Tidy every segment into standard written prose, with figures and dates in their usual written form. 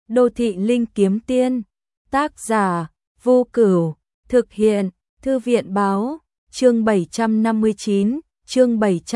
Đô thị linh kiếm tiên, tác giả, Vô Cửu, thực hiện, Thư viện báo, chương 759, chương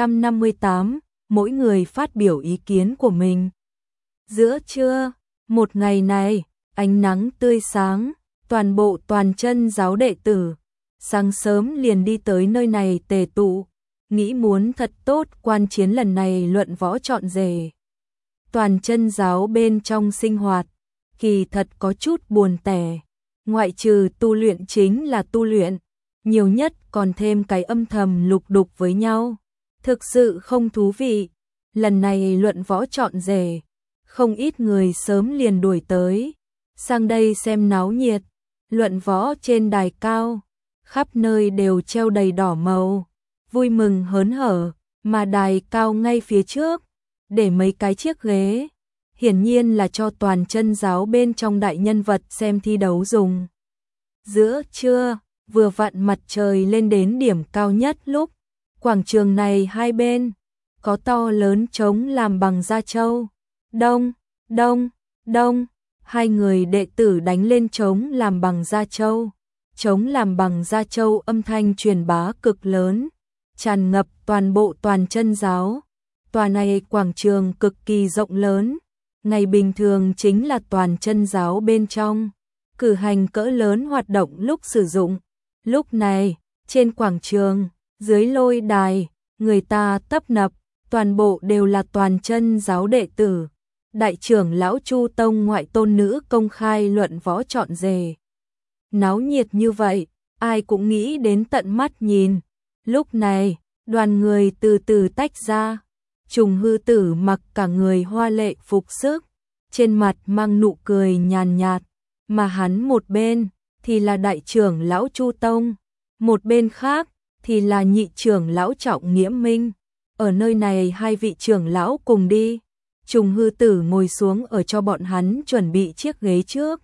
758, mỗi người phát biểu ý kiến của mình. Giữa trưa, một ngày này, ánh nắng tươi sáng, toàn bộ toàn chân giáo đệ tử, sáng sớm liền đi tới nơi này tề tụ, nghĩ muốn thật tốt quan chiến lần này luận võ chọn rể. Toàn chân giáo bên trong sinh hoạt, kỳ thật có chút buồn tẻ, ngoại trừ tu luyện chính là tu luyện, nhiều nhất còn thêm cái âm thầm lục đục với nhau, thực sự không thú vị. Lần này luận võ chọn rể, không ít người sớm liền đuổi tới, sang đây xem náo nhiệt. Luận võ trên đài cao, khắp nơi đều treo đầy đỏ màu, vui mừng hớn hở, mà đài cao ngay phía trước, để mấy cái chiếc ghế, hiển nhiên là cho toàn chân giáo bên trong đại nhân vật xem thi đấu dùng. Giữa trưa, vừa vặn mặt trời lên đến điểm cao nhất lúc, quảng trường này hai bên, có to lớn trống làm bằng da trâu. Đông, đông, đông, hai người đệ tử đánh lên trống làm bằng da trâu. Trống làm bằng da trâu âm thanh truyền bá cực lớn, tràn ngập toàn bộ toàn chân giáo. Tòa này quảng trường cực kỳ rộng lớn, ngày bình thường chính là toàn chân giáo bên trong cử hành cỡ lớn hoạt động lúc sử dụng. Lúc này, trên quảng trường, dưới lôi đài, người ta tấp nập, toàn bộ đều là toàn chân giáo đệ tử. Đại trưởng lão Chu Tông ngoại tôn nữ công khai luận võ chọn rể. Náo nhiệt như vậy, ai cũng nghĩ đến tận mắt nhìn. Lúc này, đoàn người từ từ tách ra. Trùng Hư Tử mặc cả người hoa lệ phục sức, trên mặt mang nụ cười nhàn nhạt, mà hắn một bên thì là đại trưởng lão Chu Tông, một bên khác thì là nhị trưởng lão Trọng Nghĩa Minh. Ở nơi này hai vị trưởng lão cùng đi. Trùng Hư Tử ngồi xuống ở cho bọn hắn chuẩn bị chiếc ghế trước.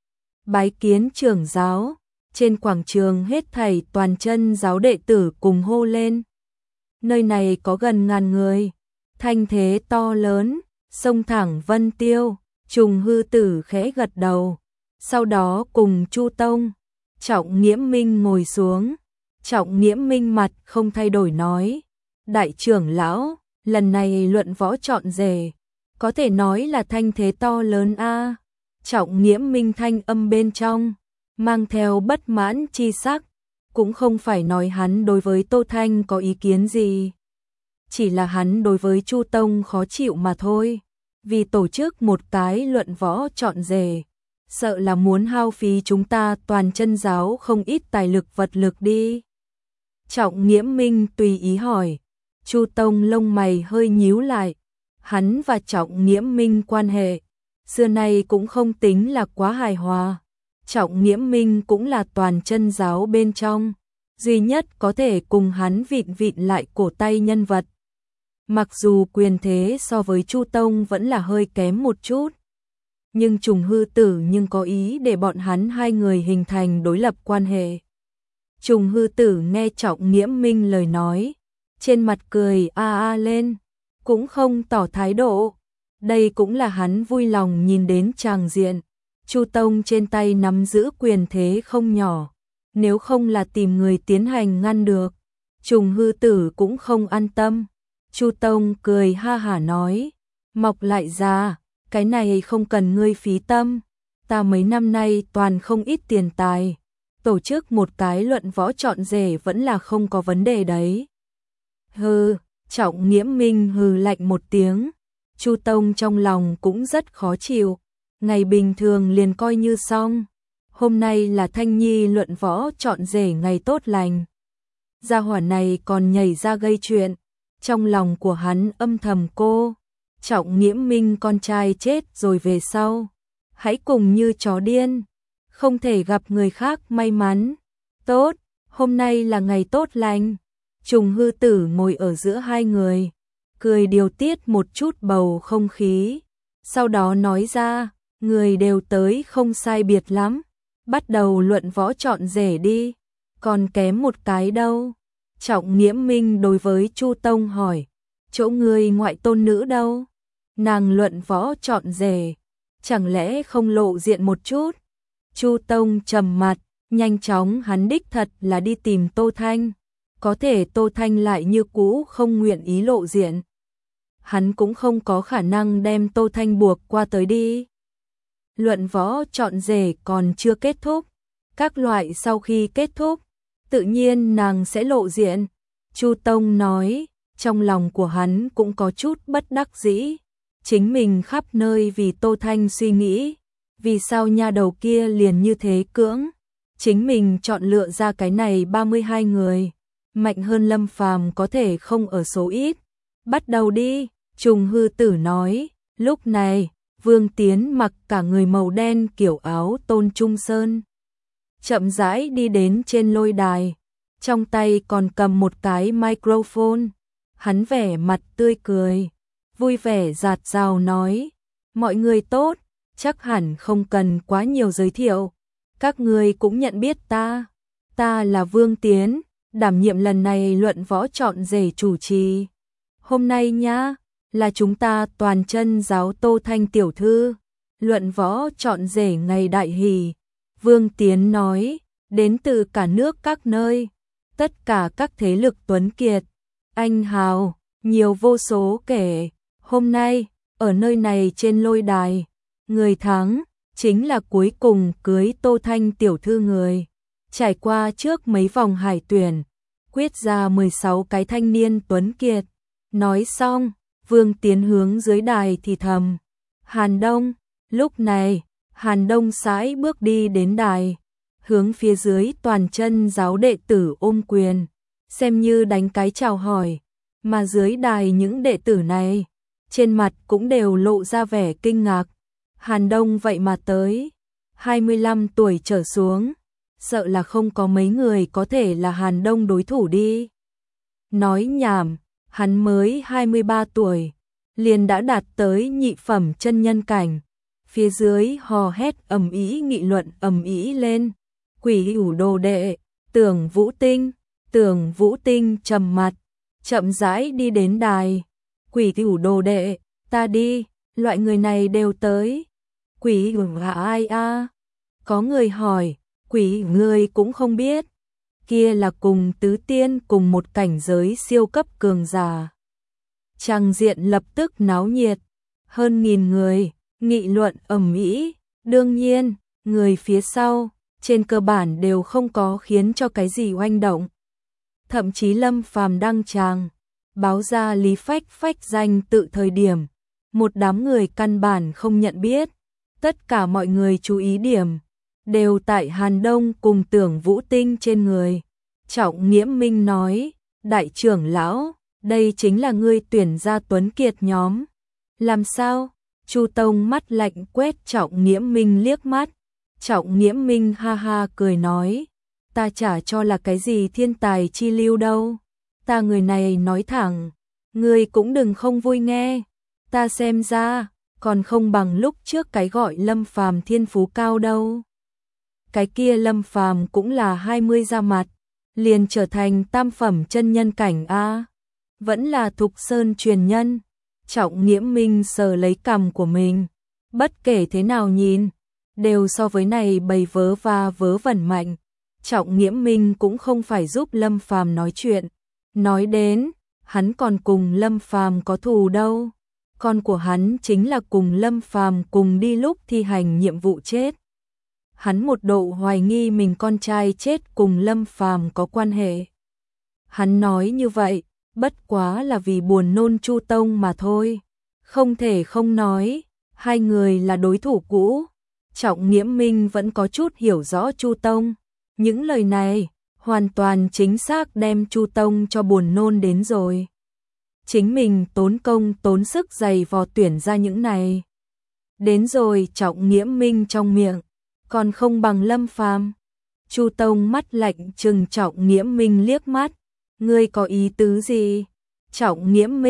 Bái kiến trưởng giáo, trên quảng trường hết thảy toàn chân giáo đệ tử cùng hô lên. Nơi này có gần ngàn người, thanh thế to lớn, sông thẳng vân tiêu. Trùng Hư Tử khẽ gật đầu, sau đó cùng Chu Tông, Trọng Nghĩa Minh ngồi xuống. Trọng Nghĩa Minh mặt không thay đổi nói, đại trưởng lão, lần này luận võ chọn rể, có thể nói là thanh thế to lớn a. Trọng Nghĩa Minh thanh âm bên trong mang theo bất mãn chi sắc, cũng không phải nói hắn đối với Tô Thanh có ý kiến gì, chỉ là hắn đối với Chu Tông khó chịu mà thôi, vì tổ chức một cái luận võ chọn rể, sợ là muốn hao phí chúng ta toàn chân giáo không ít tài lực vật lực đi. Trọng Nghĩa Minh tùy ý hỏi. Chu Tông lông mày hơi nhíu lại, hắn và Trọng Nghĩa Minh quan hệ xưa nay cũng không tính là quá hài hòa. Trọng Nghĩa Minh cũng là toàn chân giáo bên trong duy nhất có thể cùng hắn vịn vịn lại cổ tay nhân vật. Mặc dù quyền thế so với Chu Tông vẫn là hơi kém một chút, nhưng Trùng Hư Tử nhưng có ý để bọn hắn hai người hình thành đối lập quan hệ. Trùng Hư Tử nghe Trọng Nghĩa Minh lời nói, trên mặt cười a lên, cũng không tỏ thái độ. Đây cũng là hắn vui lòng nhìn đến tràng diện. Chu Tông trên tay nắm giữ quyền thế không nhỏ, nếu không là tìm người tiến hành ngăn được, Trùng Hư Tử cũng không an tâm. Chu Tông cười ha hả nói, mọc lại ra, cái này không cần ngươi phí tâm, ta mấy năm nay toàn không ít tiền tài, tổ chức một cái luận võ chọn rể vẫn là không có vấn đề đấy. Hừ, Trọng Nghĩa Minh hừ lạnh một tiếng. Chu Tông trong lòng cũng rất khó chịu, ngày bình thường liền coi như xong, hôm nay là Thanh Nhi luận võ chọn rể ngày tốt lành, gia hỏa này còn nhảy ra gây chuyện. Trong lòng của hắn âm thầm cô, Trọng Nghĩa Minh con trai chết rồi về sau, hãy cùng như chó điên, không thể gặp người khác may mắn. Tốt, hôm nay là ngày tốt lành. Trùng Hư Tử ngồi ở giữa hai người, cười điều tiết một chút bầu không khí, sau đó nói ra, người đều tới không sai biệt lắm, bắt đầu luận võ chọn rể đi, còn kém một cái đâu. Trọng Nghĩa Minh đối với Chu Tông hỏi, chỗ người ngoại tôn nữ đâu? Nàng luận võ chọn rể. chẳng lẽ không lộ diện một chút? Chu Tông trầm mặt, nhanh chóng hắn đích thật là đi tìm Tô Thanh. Có thể Tô Thanh lại như cũ không nguyện ý lộ diện. Hắn cũng không có khả năng đem Tô Thanh buộc qua tới đi. Luận võ chọn rể còn chưa kết thúc. Các loại sau khi kết thúc, tự nhiên nàng sẽ lộ diện. Chu Tông nói, trong lòng của hắn cũng có chút bất đắc dĩ. Chính mình khắp nơi vì Tô Thanh suy nghĩ. Vì sao nha đầu kia liền như thế cưỡng? Chính mình chọn lựa ra cái này 32 người. Mạnh hơn Lâm Phàm có thể không ở số ít. Bắt đầu đi, Trùng Hư Tử nói. Lúc này, Vương Tiến mặc cả người màu đen kiểu áo Tôn Trung Sơn. Chậm rãi đi đến trên lôi đài. Trong tay còn cầm một cái microphone. Hắn vẻ mặt tươi cười. Vui vẻ dạt dào nói. Mọi người tốt, chắc hẳn không cần quá nhiều giới thiệu. Các người cũng nhận biết ta. Ta là Vương Tiến, đảm nhiệm lần này luận võ chọn rể chủ trì. Hôm nay nhá, là chúng ta toàn chân giáo Tô Thanh tiểu thư. Luận võ chọn rể ngày đại hỷ. Vương Tiến nói, đến từ cả nước các nơi. Tất cả các thế lực tuấn kiệt. Anh hào, nhiều vô số kể. Hôm nay, ở nơi này trên lôi đài, người thắng chính là cuối cùng cưới Tô Thanh tiểu thư người. Trải qua trước mấy vòng hải tuyển, quyết ra 16 cái thanh niên tuấn kiệt. Nói xong, Vương Tiến hướng dưới đài thì thầm. Hàn Đông, lúc này, Hàn Đông sải bước đi đến đài, hướng phía dưới toàn chân giáo đệ tử ôm quyền, xem như đánh cái chào hỏi, mà dưới đài những đệ tử này, trên mặt cũng đều lộ ra vẻ kinh ngạc. Hàn Đông vậy mà tới, 25 tuổi trở xuống, sợ là không có mấy người có thể là Hàn Đông đối thủ đi. Nói nhảm, hắn mới 23 tuổi, liền đã đạt tới nhị phẩm chân nhân cảnh. Phía dưới hò hét ầm ĩ nghị luận ầm ĩ lên. Quỷ ủ đồ đệ, Tưởng Vũ Tinh trầm mặt, chậm rãi đi đến đài. Quỷ ủ đồ đệ, ta đi, loại người này đều tới. Quỷ ủ là ai a? Có người hỏi, quỷ người cũng không biết. Kia là cùng tứ tiên cùng một cảnh giới siêu cấp cường giả. Tràng diện lập tức náo nhiệt, hơn 1000 người, nghị luận ầm ĩ. Đương nhiên, người phía sau, trên cơ bản đều không có khiến cho cái gì oanh động. Thậm chí Lâm Phàm đăng tràng, báo ra Lý Phách Phách danh tự thời điểm, một đám người căn bản không nhận biết. Tất cả mọi người chú ý điểm, đều tại Hàn Đông cùng Tưởng Vũ Tinh trên người. Trọng Nghiễm Minh nói, đại trưởng lão, đây chính là ngươi tuyển ra tuấn kiệt nhóm. Làm sao? Chu Tông mắt lạnh quét Trọng Nghiễm Minh liếc mắt. Trọng Nghiễm Minh ha ha cười nói, ta chả cho là cái gì thiên tài chi lưu đâu. Ta người này nói thẳng, ngươi cũng đừng không vui nghe. Ta xem ra, còn không bằng lúc trước cái gọi Lâm Phàm thiên phú cao đâu. Cái kia Lâm Phàm cũng là 20 ra mặt, liền trở thành tam phẩm chân nhân cảnh a. Vẫn là Thục Sơn truyền nhân. Trọng Nghiễm Minh sờ lấy cằm của mình, bất kể thế nào nhìn, đều so với này bầy vớ va vớ vẩn mạnh. Trọng Nghiễm Minh cũng không phải giúp Lâm Phàm nói chuyện. Nói đến, hắn còn cùng Lâm Phàm có thù đâu. Con của hắn chính là cùng Lâm Phàm cùng đi lúc thi hành nhiệm vụ chết. Hắn một độ hoài nghi mình con trai chết cùng Lâm Phàm có quan hệ. Hắn nói như vậy, bất quá là vì buồn nôn Chu Tông mà thôi. Không thể không nói, hai người là đối thủ cũ. Trọng Nghiễm Minh vẫn có chút hiểu rõ Chu Tông. Những lời này, hoàn toàn chính xác đem Chu Tông cho buồn nôn đến rồi. Chính mình tốn công tốn sức dày vò tuyển ra những này. Đến rồi Trọng Nghiễm Minh trong miệng, còn không bằng Lâm Phàm. Chu Tông mắt lạnh trừng Trọng Nghiễm Minh liếc mắt. Ngươi có ý tứ gì? Trọng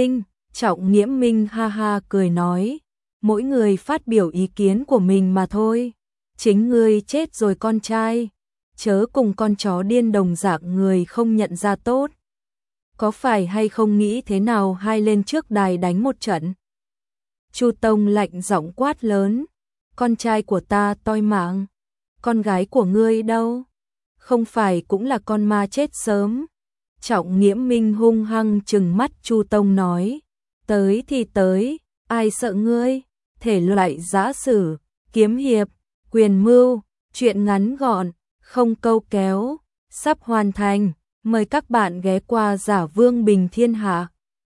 Nghiễm Minh ha ha cười nói. Mỗi người phát biểu ý kiến của mình mà thôi. Chính ngươi chết rồi con trai. Chớ cùng con chó điên đồng dạng người không nhận ra tốt. Có phải hay không nghĩ thế nào hai lên trước đài đánh một trận? Chu Tông lạnh giọng quát lớn. con trai của ta toi mạng, con gái của ngươi đâu? Không phải cũng là con ma chết sớm. Trọng Nghiễm Minh hung hăng trừng mắt Chu Tông nói, tới thì tới, ai sợ ngươi? Thể loại giã sử, kiếm hiệp, quyền mưu, truyện ngắn gọn, không câu kéo, sắp hoàn thành. Mời các bạn ghé qua Giả Vương Bình Thiên Hạ.